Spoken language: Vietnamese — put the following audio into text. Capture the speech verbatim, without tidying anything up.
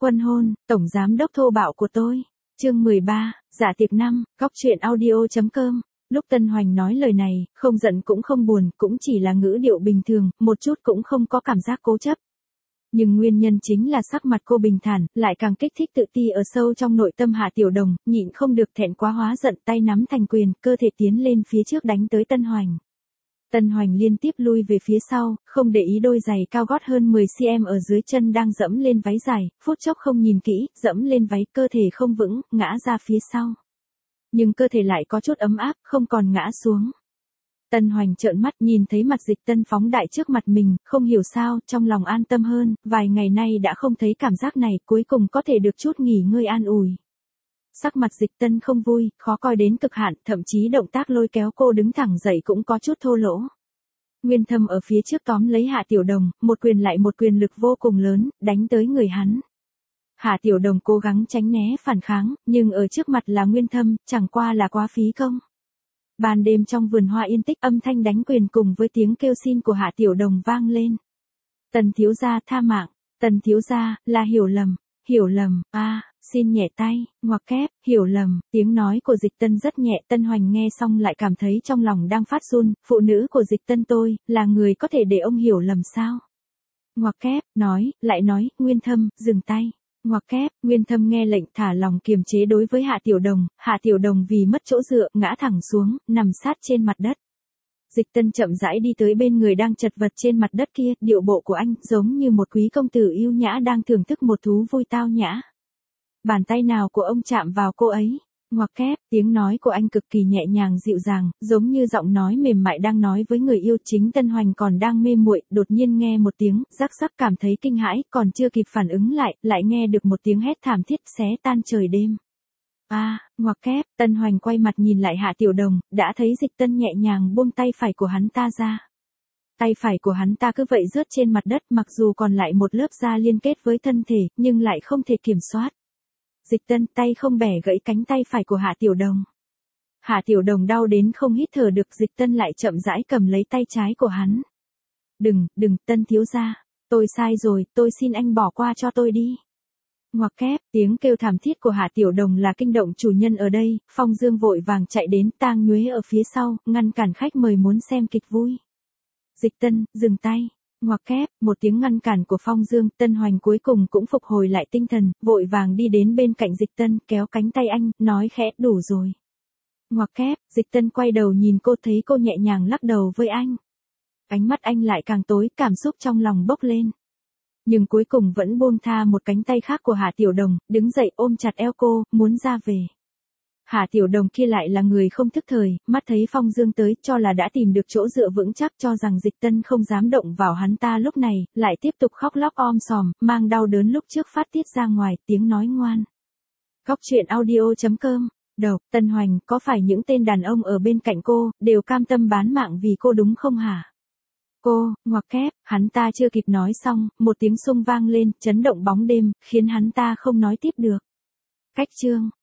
Quân hôn, tổng giám đốc thô bạo của tôi. Chương mười ba, dạ tiệc năm, góc truyện audio.com. Lúc Tân Hoành nói lời này, không giận cũng không buồn, cũng chỉ là ngữ điệu bình thường, một chút cũng không có cảm giác cố chấp. Nhưng nguyên nhân chính là sắc mặt cô bình thản, lại càng kích thích tự ti ở sâu trong nội tâm Hạ Tiểu Đồng, nhịn không được thẹn quá hóa giận, tay nắm thành quyền, cơ thể tiến lên phía trước đánh tới Tân Hoành. Tân Hoành liên tiếp lui về phía sau, không để ý đôi giày cao gót hơn mười xăng-ti-mét ở dưới chân đang dẫm lên váy dài, phút chốc không nhìn kỹ, dẫm lên váy, cơ thể không vững, ngã ra phía sau. Nhưng cơ thể lại có chút ấm áp, không còn ngã xuống. Tân Hoành trợn mắt nhìn thấy mặt Dịch Tân phóng đại trước mặt mình, không hiểu sao, trong lòng an tâm hơn, vài ngày nay đã không thấy cảm giác này, cuối cùng có thể được chút nghỉ ngơi an ủi. Sắc mặt Dịch Tân không vui, khó coi đến cực hạn, thậm chí động tác lôi kéo cô đứng thẳng dậy cũng có chút thô lỗ. Nguyên Thâm ở phía trước tóm lấy Hạ Tiểu Đồng, một quyền lại một quyền lực vô cùng lớn, đánh tới người hắn. Hạ Tiểu Đồng cố gắng tránh né phản kháng, nhưng ở trước mặt là Nguyên Thâm, chẳng qua là quá phí công. Ban đêm trong vườn hoa yên tích, âm thanh đánh quyền cùng với tiếng kêu xin của Hạ Tiểu Đồng vang lên. Tần thiếu gia tha mạng, Tần thiếu gia, là hiểu lầm, hiểu lầm, a à, xin nhẹ tay, ngoặc kép, hiểu lầm, tiếng nói của Dịch Tân rất nhẹ. Tân Hoành nghe xong lại cảm thấy trong lòng đang phát run, phụ nữ của Dịch Tân tôi, là người có thể để ông hiểu lầm sao? Ngoặc kép, nói, lại nói, Nguyên Thâm, dừng tay. Ngoặc kép, Nguyên Thâm nghe lệnh thả lòng kiềm chế đối với Hạ Tiểu Đồng, Hạ Tiểu Đồng vì mất chỗ dựa, ngã thẳng xuống, nằm sát trên mặt đất. Dịch Tân chậm rãi đi tới bên người đang chật vật trên mặt đất kia, điệu bộ của anh giống như một quý công tử yêu nhã đang thưởng thức một thú vui tao nhã. Bàn tay nào của ông chạm vào cô ấy? Ngoặc kép, tiếng nói của anh cực kỳ nhẹ nhàng dịu dàng, giống như giọng nói mềm mại đang nói với người yêu. Chính Tân Hoành còn đang mê muội, đột nhiên nghe một tiếng, rắc rắc cảm thấy kinh hãi, còn chưa kịp phản ứng lại, lại nghe được một tiếng hét thảm thiết xé tan trời đêm. A, à, ngoặc kép, Tân Hoành quay mặt nhìn lại Hạ Tiểu Đồng, đã thấy Dịch Tân nhẹ nhàng buông tay phải của hắn ta ra. Tay phải của hắn ta cứ vậy rớt trên mặt đất, mặc dù còn lại một lớp da liên kết với thân thể, nhưng lại không thể kiểm soát. Dịch Tân tay không bẻ gãy cánh tay phải của Hạ Tiểu Đồng. Hạ Tiểu Đồng đau đến không hít thở được, Dịch Tân lại chậm rãi cầm lấy tay trái của hắn. Đừng, đừng, Tân thiếu gia, tôi sai rồi, tôi xin anh bỏ qua cho tôi đi. Ngoặc kép, tiếng kêu thảm thiết của Hạ Tiểu Đồng là kinh động chủ nhân ở đây. Phong Dương vội vàng chạy đến, Tang Nhuế ở phía sau, ngăn cản khách mời muốn xem kịch vui. Dịch Tân, dừng tay. Ngoặc kép, một tiếng ngăn cản của Phong Dương. Tân Hoành cuối cùng cũng phục hồi lại tinh thần, vội vàng đi đến bên cạnh Dịch Tân, kéo cánh tay anh, nói khẽ, đủ rồi. Ngoặc kép, Dịch Tân quay đầu nhìn cô, thấy cô nhẹ nhàng lắc đầu với anh. Ánh mắt anh lại càng tối, cảm xúc trong lòng bốc lên. Nhưng cuối cùng vẫn buông tha một cánh tay khác của Hạ Tiểu Đồng, đứng dậy ôm chặt eo cô, muốn ra về. Hạ Tiểu Đồng kia lại là người không thức thời, mắt thấy Phong Dương tới, cho là đã tìm được chỗ dựa vững chắc, cho rằng Dịch Tân không dám động vào hắn ta lúc này, lại tiếp tục khóc lóc om sòm, mang đau đớn lúc trước phát tiết ra ngoài, tiếng nói ngoan. Góc truyện audio.com. Đầu, Tân Hoành, có phải những tên đàn ông ở bên cạnh cô, đều cam tâm bán mạng vì cô đúng không hả? Cô, ngoặc kép, hắn ta chưa kịp nói xong, một tiếng xung vang lên, chấn động bóng đêm, khiến hắn ta không nói tiếp được. Cách chương.